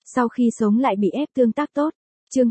Sau khi sống lại bị ép tương tác tốt. Chương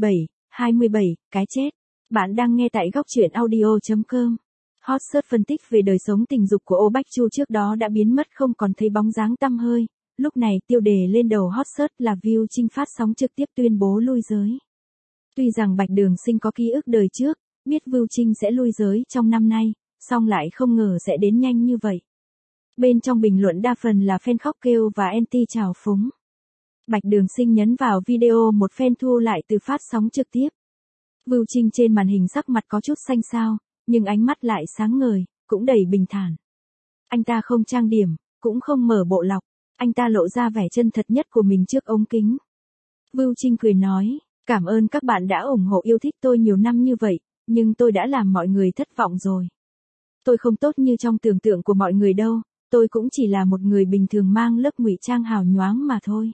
27, cái chết. Bạn đang nghe tại góc truyện audio.com. Hot search phân tích về đời sống tình dục của Oh Baek-ju trước đó đã biến mất không còn thấy bóng dáng tăm hơi. Lúc này tiêu đề lên đầu hot search là Woo Jin phát sóng trực tiếp tuyên bố lui giới. Tuy rằng Bạch Đường Sinh có ký ức đời trước, biết Woo Jin sẽ lui giới trong năm nay, song lại không ngờ sẽ đến nhanh như vậy. Bên trong bình luận đa phần là fan khóc kêu và anti trào phúng. Bạch Đường Sinh nhấn vào video một fan thu lại từ phát sóng trực tiếp. Woo Jin trên màn hình sắc mặt có chút xanh xao, nhưng ánh mắt lại sáng ngời, cũng đầy bình thản. Anh ta không trang điểm, cũng không mở bộ lọc, anh ta lộ ra vẻ chân thật nhất của mình trước ống kính. Woo Jin cười nói, cảm ơn các bạn đã ủng hộ yêu thích tôi nhiều năm như vậy, nhưng tôi đã làm mọi người thất vọng rồi. Tôi không tốt như trong tưởng tượng của mọi người đâu, tôi cũng chỉ là một người bình thường mang lớp ngụy trang hào nhoáng mà thôi.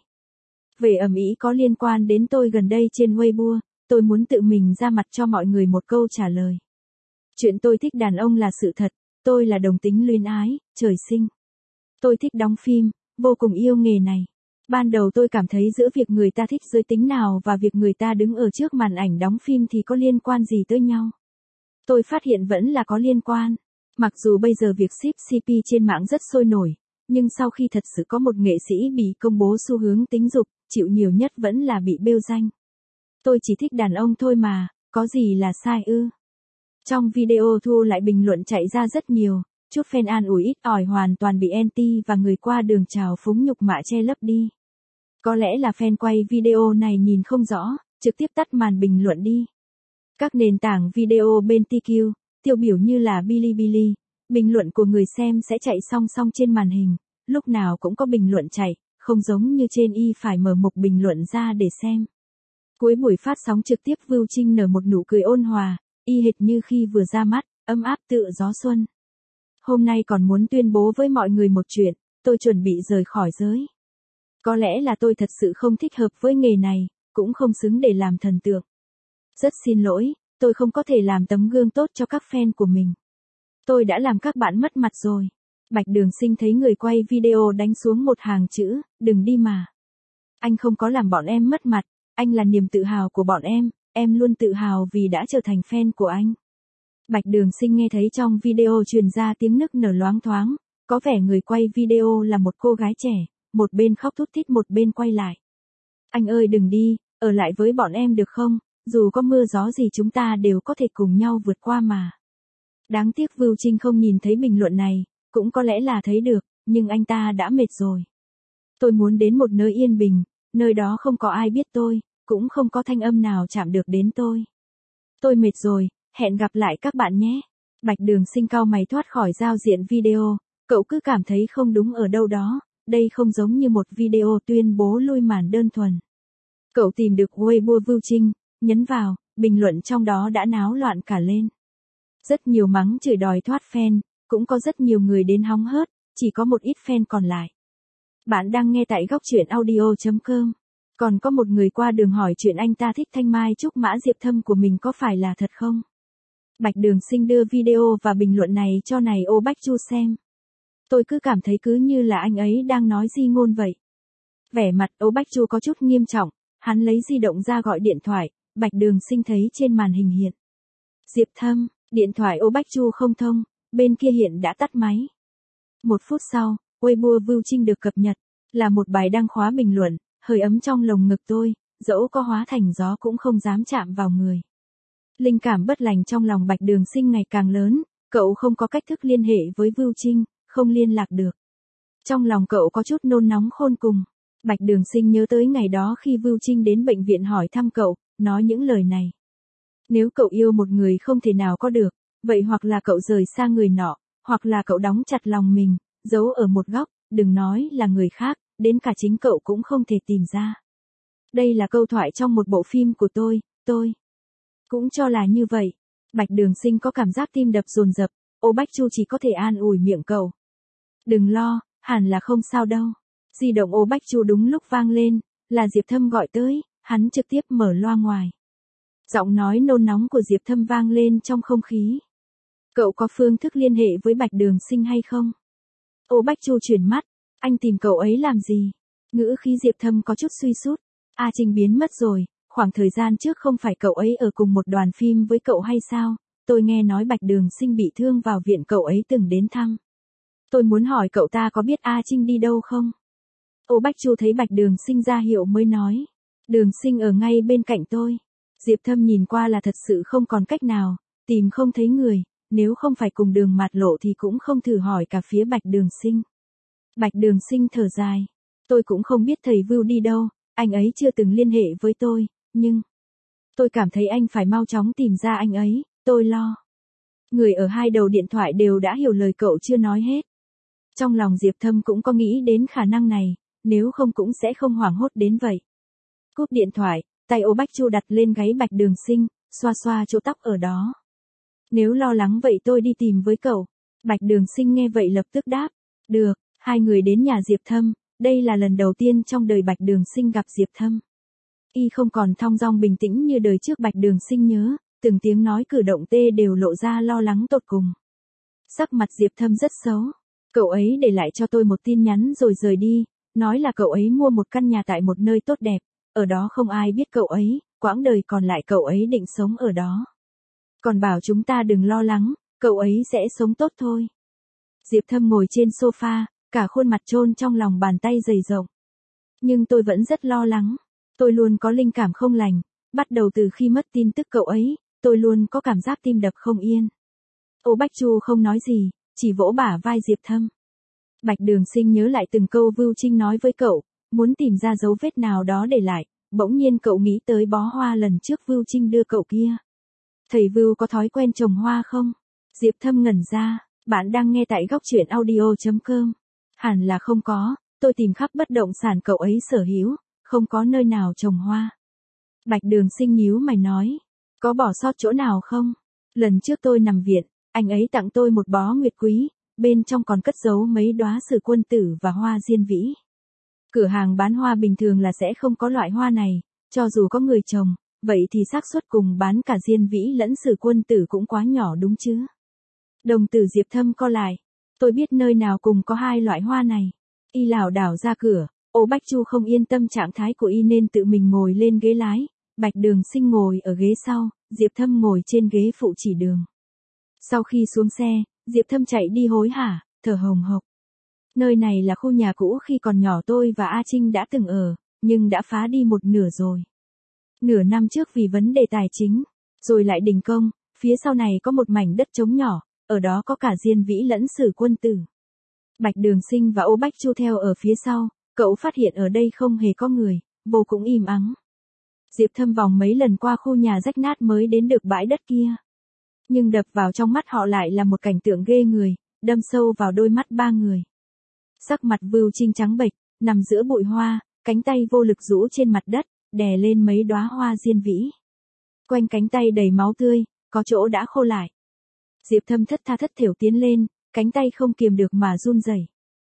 Về ầm ĩ có liên quan đến tôi gần đây trên Weibo, tôi muốn tự mình ra mặt cho mọi người một câu trả lời. Chuyện tôi thích đàn ông là sự thật, tôi là đồng tính luyến ái, trời sinh. Tôi thích đóng phim, vô cùng yêu nghề này. Ban đầu tôi cảm thấy giữa việc người ta thích giới tính nào và việc người ta đứng ở trước màn ảnh đóng phim thì có liên quan gì tới nhau. Tôi phát hiện vẫn là có liên quan. Mặc dù bây giờ việc ship CP trên mạng rất sôi nổi, nhưng sau khi thật sự có một nghệ sĩ bị công bố xu hướng tính dục, chịu nhiều nhất vẫn là bị bêu danh. Tôi chỉ thích đàn ông thôi mà, có gì là sai ư? Trong video thu lại bình luận chạy ra rất nhiều, chút fan an ủi ít ỏi hoàn toàn bị anti và người qua đường trào phúng nhục mạ che lấp đi. Có lẽ là fan quay video này nhìn không rõ, trực tiếp tắt màn bình luận đi. Các nền tảng video bên TQ, tiêu biểu như là Bilibili, bình luận của người xem sẽ chạy song song trên màn hình, lúc nào cũng có bình luận chạy, không giống như trên y phải mở mục bình luận ra để xem. Cuối buổi phát sóng trực tiếp Woo Jin nở một nụ cười ôn hòa, y hệt như khi vừa ra mắt, ấm áp tựa gió xuân. Hôm nay còn muốn tuyên bố với mọi người một chuyện, tôi chuẩn bị rời khỏi giới. Có lẽ là tôi thật sự không thích hợp với nghề này, cũng không xứng để làm thần tượng. Rất xin lỗi, tôi không có thể làm tấm gương tốt cho các fan của mình. Tôi đã làm các bạn mất mặt rồi. Bạch Đường Sinh thấy người quay video đánh xuống một hàng chữ, đừng đi mà. Anh không có làm bọn em mất mặt, anh là niềm tự hào của bọn em luôn tự hào vì đã trở thành fan của anh. Bạch Đường Sinh nghe thấy trong video truyền ra tiếng nức nở loáng thoáng, có vẻ người quay video là một cô gái trẻ, một bên khóc thút thít một bên quay lại. Anh ơi đừng đi, ở lại với bọn em được không, dù có mưa gió gì chúng ta đều có thể cùng nhau vượt qua mà. Đáng tiếc Woo Jin không nhìn thấy bình luận này, cũng có lẽ là thấy được, nhưng anh ta đã mệt rồi. Tôi muốn đến một nơi yên bình, nơi đó không có ai biết tôi, cũng không có thanh âm nào chạm được đến tôi. Tôi mệt rồi, hẹn gặp lại các bạn nhé. Bạch Đường Sinh cau mày thoát khỏi giao diện video, cậu cứ cảm thấy không đúng ở đâu đó, đây không giống như một video tuyên bố lui màn đơn thuần. Cậu tìm được Weibo Woo Jin, nhấn vào, bình luận trong đó đã náo loạn cả lên. Rất nhiều mắng chửi đòi thoát fan, cũng có rất nhiều người đến hóng hớt, chỉ có một ít fan còn lại. Bạn đang nghe tại góc truyện audio.com. Còn có một người qua đường hỏi chuyện anh ta thích Thanh Mai Trúc Mã Diệp Thâm của mình có phải là thật không? Bạch Đường Sinh đưa video và bình luận này cho này Oh Baek-ju xem. Tôi cứ cảm thấy cứ như là anh ấy đang nói di ngôn vậy. Vẻ mặt Oh Baek-ju có chút nghiêm trọng, hắn lấy di động ra gọi điện thoại, Bạch Đường Sinh thấy trên màn hình hiện. Diệp Thâm, điện thoại Oh Baek-ju không thông, bên kia hiện đã tắt máy. 1 phút sau, Weibo Woo Jin được cập nhật, là một bài đăng khóa bình luận, hơi ấm trong lồng ngực tôi, dẫu có hóa thành gió cũng không dám chạm vào người. Linh cảm bất lành trong lòng Bạch Đường Sinh ngày càng lớn, cậu không có cách thức liên hệ với Woo Jin, không liên lạc được. Trong lòng cậu có chút nôn nóng khôn cùng. Bạch Đường Sinh nhớ tới ngày đó khi Woo Jin đến bệnh viện hỏi thăm cậu, nói những lời này. Nếu cậu yêu một người không thể nào có được, vậy hoặc là cậu rời xa người nọ, hoặc là cậu đóng chặt lòng mình, giấu ở một góc, đừng nói là người khác, đến cả chính cậu cũng không thể tìm ra. Đây là câu thoại trong một bộ phim của tôi cũng cho là như vậy. Bạch Đường Sinh có cảm giác tim đập dồn dập, Oh Baek-ju chỉ có thể an ủi miệng cậu. Đừng lo, hẳn là không sao đâu. Di động Oh Baek-ju đúng lúc vang lên, là Diệp Thâm gọi tới, hắn trực tiếp mở loa ngoài. Giọng nói nôn nóng của Diệp Thâm vang lên trong không khí. Cậu có phương thức liên hệ với Bạch Đường Sinh hay không? Oh Baek-ju chuyển mắt, anh tìm cậu ấy làm gì? Ngữ khí Diệp Thâm có chút suy sút. A Trinh biến mất rồi, khoảng thời gian trước không phải cậu ấy ở cùng một đoàn phim với cậu hay sao? Tôi nghe nói Bạch Đường Sinh bị thương vào viện cậu ấy từng đến thăm. Tôi muốn hỏi cậu ta có biết A Trinh đi đâu không? Ô Bách Chu thấy Bạch Đường Sinh ra hiệu mới nói. Đường Sinh ở ngay bên cạnh tôi. Diệp Thâm nhìn qua là thật sự không còn cách nào, tìm không thấy người, nếu không phải cùng Đường Mạt Lộ thì cũng không thử hỏi cả phía Bạch Đường Sinh. Bạch Đường Sinh thở dài. Tôi cũng không biết thầy Vưu đi đâu, anh ấy chưa từng liên hệ với tôi, nhưng tôi cảm thấy anh phải mau chóng tìm ra anh ấy, tôi lo. Người ở hai đầu điện thoại đều đã hiểu lời cậu chưa nói hết. Trong lòng Diệp Thâm cũng có nghĩ đến khả năng này, nếu không cũng sẽ không hoảng hốt đến vậy. Cúp điện thoại, tay Ô Bách Chu đặt lên gáy Bạch Đường Sinh, xoa xoa chỗ tóc ở đó. Nếu lo lắng vậy tôi đi tìm với cậu. Bạch Đường Sinh nghe vậy lập tức đáp. Được, hai người đến nhà Diệp Thâm, đây là lần đầu tiên trong đời Bạch Đường Sinh gặp Diệp Thâm. Y không còn thong dong bình tĩnh như đời trước Bạch Đường Sinh nhớ, từng tiếng nói cử động tê đều lộ ra lo lắng tột cùng. Sắc mặt Diệp Thâm rất xấu. Cậu ấy để lại cho tôi một tin nhắn rồi rời đi, nói là cậu ấy mua một căn nhà tại một nơi tốt đẹp, ở đó không ai biết cậu ấy, quãng đời còn lại cậu ấy định sống ở đó. Còn bảo chúng ta đừng lo lắng, cậu ấy sẽ sống tốt thôi. Diệp Thâm ngồi trên sofa, cả khuôn mặt chôn trong lòng bàn tay dày rộng. Nhưng tôi vẫn rất lo lắng, tôi luôn có linh cảm không lành, bắt đầu từ khi mất tin tức cậu ấy, tôi luôn có cảm giác tim đập không yên. Ô Bách Chu không nói gì, chỉ vỗ bả vai Diệp Thâm. Bạch Đường Sinh nhớ lại từng câu Vưu Trinh nói với cậu, muốn tìm ra dấu vết nào đó để lại, bỗng nhiên cậu nghĩ tới bó hoa lần trước Vưu Trinh đưa cậu kia. Thầy Vưu có thói quen trồng hoa không? Diệp Thâm ngẩn ra, bạn đang nghe tại góc truyện audio.com. Hẳn là không có, tôi tìm khắp bất động sản cậu ấy sở hữu, không có nơi nào trồng hoa. Bạch Đường Sinh nhíu mày nói, có bỏ sót chỗ nào không? Lần trước tôi nằm viện, anh ấy tặng tôi một bó nguyệt quý, bên trong còn cất giấu mấy đóa sử quân tử và hoa diên vĩ. Cửa hàng bán hoa bình thường là sẽ không có loại hoa này, cho dù có người trồng, vậy thì xác suất cùng bán cả diên vĩ lẫn sử quân tử cũng quá nhỏ đúng chứ? Đồng tử Diệp Thâm co lại, tôi biết nơi nào cùng có hai loại hoa này. Y lảo đảo ra cửa, Ô Bách Chu không yên tâm trạng thái của y nên tự mình ngồi lên ghế lái, Bạch Đường Sinh ngồi ở ghế sau, Diệp Thâm ngồi trên ghế phụ chỉ đường. Sau khi xuống xe, Diệp Thâm chạy đi hối hả, thở hồng hộc. Nơi này là khu nhà cũ khi còn nhỏ tôi và A Trinh đã từng ở, nhưng đã phá đi một nửa rồi. Nửa năm trước vì vấn đề tài chính, rồi lại đình công, phía sau này có một mảnh đất trống nhỏ, ở đó có cả diên vĩ lẫn sử quân tử. Bạch Đường Sinh và Ô Bách Chu theo ở phía sau, cậu phát hiện ở đây không hề có người, vô cùng im ắng. Diệp Thâm vòng mấy lần qua khu nhà rách nát mới đến được bãi đất kia. Nhưng đập vào trong mắt họ lại là một cảnh tượng ghê người, đâm sâu vào đôi mắt ba người. Sắc mặt Vưu Trinh trắng bệch, nằm giữa bụi hoa, cánh tay vô lực rũ trên mặt đất, đè lên mấy đóa hoa diên vĩ. Quanh cánh tay đầy máu tươi, có chỗ đã khô lại. Diệp Thâm thất tha thất thểu tiến lên, cánh tay không kiềm được mà run rẩy.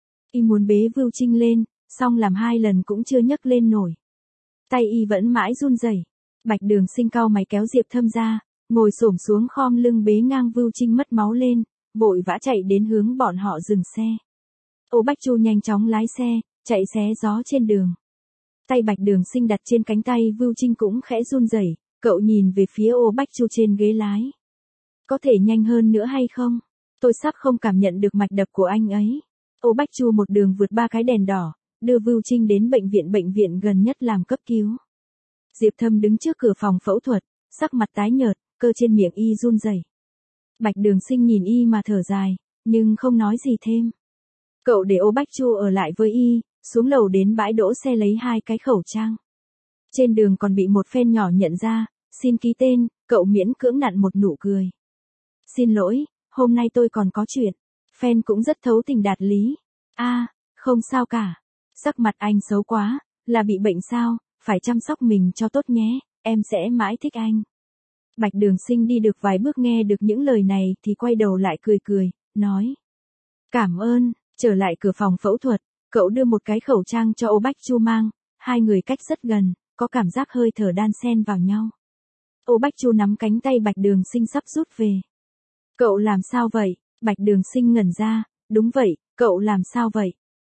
Y muốn bế Vưu Trinh lên, song làm hai lần cũng chưa nhấc lên nổi. Tay y vẫn mãi run rẩy. Bạch Đường Sinh cau mày kéo Diệp Thâm ra, ngồi xổm xuống khom lưng bế ngang Vưu Trinh mất máu lên, vội vã chạy đến hướng bọn họ dừng xe. Ô Bách Chu nhanh chóng lái xe, chạy xé gió trên đường. Tay Bạch Đường Sinh đặt trên cánh tay Vưu Trinh cũng khẽ run rẩy, cậu nhìn về phía Ô Bách Chu trên ghế lái. Có thể nhanh hơn nữa hay không? Tôi sắp không cảm nhận được mạch đập của anh ấy. Ô Bách Chu một đường vượt 3 cái đèn đỏ, đưa Vưu Trinh đến bệnh viện gần nhất làm cấp cứu. Diệp Thâm đứng trước cửa phòng phẫu thuật, sắc mặt tái nhợt, cơ trên miệng y run rẩy. Bạch Đường Sinh nhìn y mà thở dài, nhưng không nói gì thêm. Cậu để Ô Bách Chu ở lại với y, xuống lầu đến bãi đỗ xe lấy 2 cái khẩu trang. Trên đường còn bị một fan nhỏ nhận ra, xin ký tên, cậu miễn cưỡng nặn một nụ cười. Xin lỗi, hôm nay tôi còn có chuyện. Fan cũng rất thấu tình đạt lý. Không sao cả. Sắc mặt anh xấu quá, là bị bệnh sao, phải chăm sóc mình cho tốt nhé, em sẽ mãi thích anh. Bạch Đường Sinh đi được vài bước nghe được những lời này thì quay đầu lại cười, nói. Cảm ơn, trở lại cửa phòng phẫu thuật, cậu đưa một cái khẩu trang cho Ô Bách Chu mang, hai người cách rất gần, có cảm giác hơi thở đan xen vào nhau. Ô Bách Chu nắm cánh tay Bạch Đường Sinh sắp rút về. Cậu làm sao vậy? Bạch Đường Sinh ngẩn ra, đúng vậy, cậu làm sao vậy?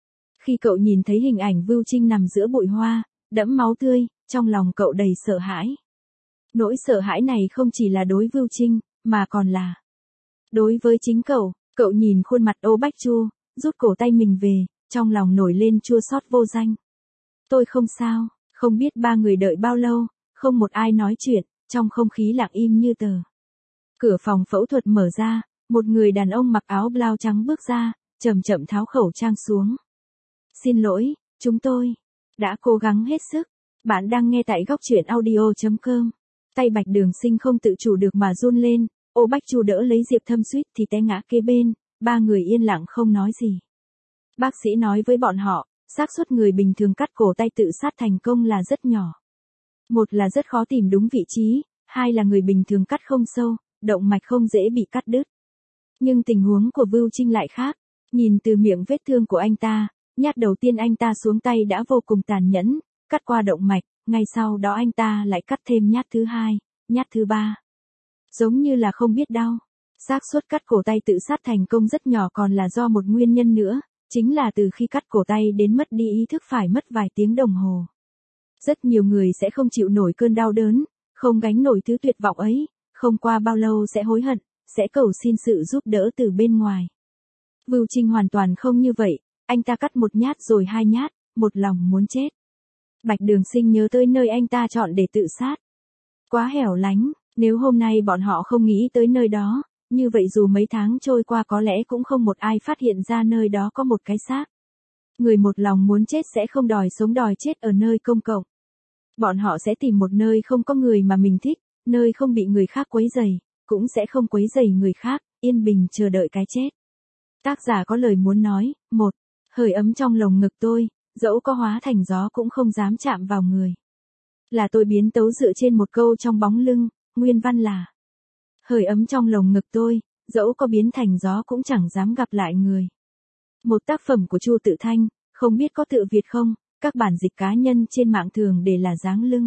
Khi cậu nhìn thấy hình ảnh Vưu Trinh nằm giữa bụi hoa, đẫm máu tươi, trong lòng cậu đầy sợ hãi. Nỗi sợ hãi này không chỉ là đối Vưu Trinh, mà còn là đối với chính cậu. Cậu nhìn khuôn mặt Ô Bách Chu, rút cổ tay mình về, trong lòng nổi lên chua xót vô danh. Tôi không sao, không biết ba người đợi bao lâu, không một ai nói chuyện, trong không khí lặng im như tờ. Cửa phòng phẫu thuật mở ra, một người đàn ông mặc áo blau trắng bước ra, chậm chậm tháo khẩu trang xuống. Xin lỗi, chúng tôi đã cố gắng hết sức. Bạn đang nghe tại góc truyện audio.com. Tay Bạch Đường Sinh không tự chủ được mà run lên, Ô Bách Chu đỡ lấy Diệp Thâm suýt thì té ngã kế bên, ba người yên lặng không nói gì. Bác sĩ nói với bọn họ, xác suất người bình thường cắt cổ tay tự sát thành công là rất nhỏ. Một là rất khó tìm đúng vị trí, hai là người bình thường cắt không sâu, động mạch không dễ bị cắt đứt. Nhưng tình huống của Vưu Trinh lại khác, nhìn từ miệng vết thương của anh ta, nhát đầu tiên anh ta xuống tay đã vô cùng tàn nhẫn, cắt qua động mạch, ngay sau đó anh ta lại cắt thêm nhát thứ hai, nhát thứ ba. Giống như là không biết đau. Xác suất cắt cổ tay tự sát thành công rất nhỏ, còn là do một nguyên nhân nữa, chính là từ khi cắt cổ tay đến mất đi ý thức phải mất vài tiếng đồng hồ. Rất nhiều người sẽ không chịu nổi cơn đau đớn, không gánh nổi thứ tuyệt vọng ấy, không qua bao lâu sẽ hối hận, sẽ cầu xin sự giúp đỡ từ bên ngoài. Vưu Trinh hoàn toàn không như vậy, anh ta cắt một nhát rồi hai nhát, một lòng muốn chết. Bạch Đường Sinh nhớ tới nơi anh ta chọn để tự sát. Quá hẻo lánh, nếu hôm nay bọn họ không nghĩ tới nơi đó, như vậy dù mấy tháng trôi qua có lẽ cũng không một ai phát hiện ra nơi đó có một cái xác. Người một lòng muốn chết sẽ không đòi sống đòi chết ở nơi công cộng. Bọn họ sẽ tìm một nơi không có người mà mình thích, nơi không bị người khác quấy rầy, cũng sẽ không quấy rầy người khác, yên bình chờ đợi cái chết. Tác giả có lời muốn nói, 1. Hơi ấm trong lồng ngực tôi, dẫu có hóa thành gió cũng không dám chạm vào người. Là tôi biến tấu dựa trên một câu trong bóng lưng, nguyên văn là hơi ấm trong lồng ngực tôi, dẫu có biến thành gió cũng chẳng dám gặp lại người. Một tác phẩm của Chu Tự Thanh, không biết có tự Việt không, các bản dịch cá nhân trên mạng thường để là dáng lưng.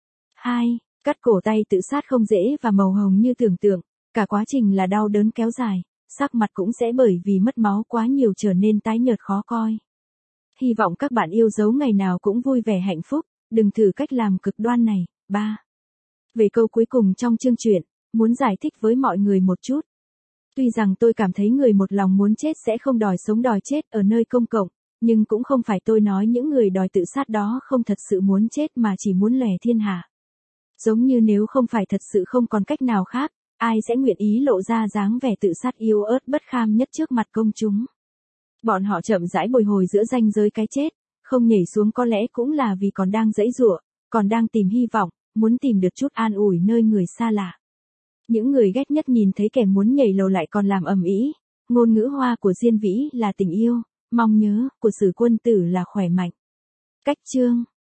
2. Cắt cổ tay tự sát không dễ và màu hồng như tưởng tượng, cả quá trình là đau đớn kéo dài, sắc mặt cũng sẽ bởi vì mất máu quá nhiều trở nên tái nhợt khó coi. Hy vọng các bạn yêu dấu ngày nào cũng vui vẻ hạnh phúc, đừng thử cách làm cực đoan này. 3. Về câu cuối cùng trong chương truyện, muốn giải thích với mọi người một chút. Tuy rằng tôi cảm thấy người một lòng muốn chết sẽ không đòi sống đòi chết ở nơi công cộng, nhưng cũng không phải tôi nói những người đòi tự sát đó không thật sự muốn chết mà chỉ muốn lòe thiên hạ. Giống như nếu không phải thật sự không còn cách nào khác, ai sẽ nguyện ý lộ ra dáng vẻ tự sát yếu ớt bất kham nhất trước mặt công chúng. Bọn họ chậm rãi bồi hồi giữa ranh giới cái chết, không nhảy xuống có lẽ cũng là vì còn đang giãy giụa, còn đang tìm hy vọng, muốn tìm được chút an ủi nơi người xa lạ. Những người ghét nhất nhìn thấy kẻ muốn nhảy lầu lại còn làm ầm ĩ. Ngôn ngữ hoa của Diên Vĩ là tình yêu, mong nhớ của Sử Quân Tử là khỏe mạnh. Cách chương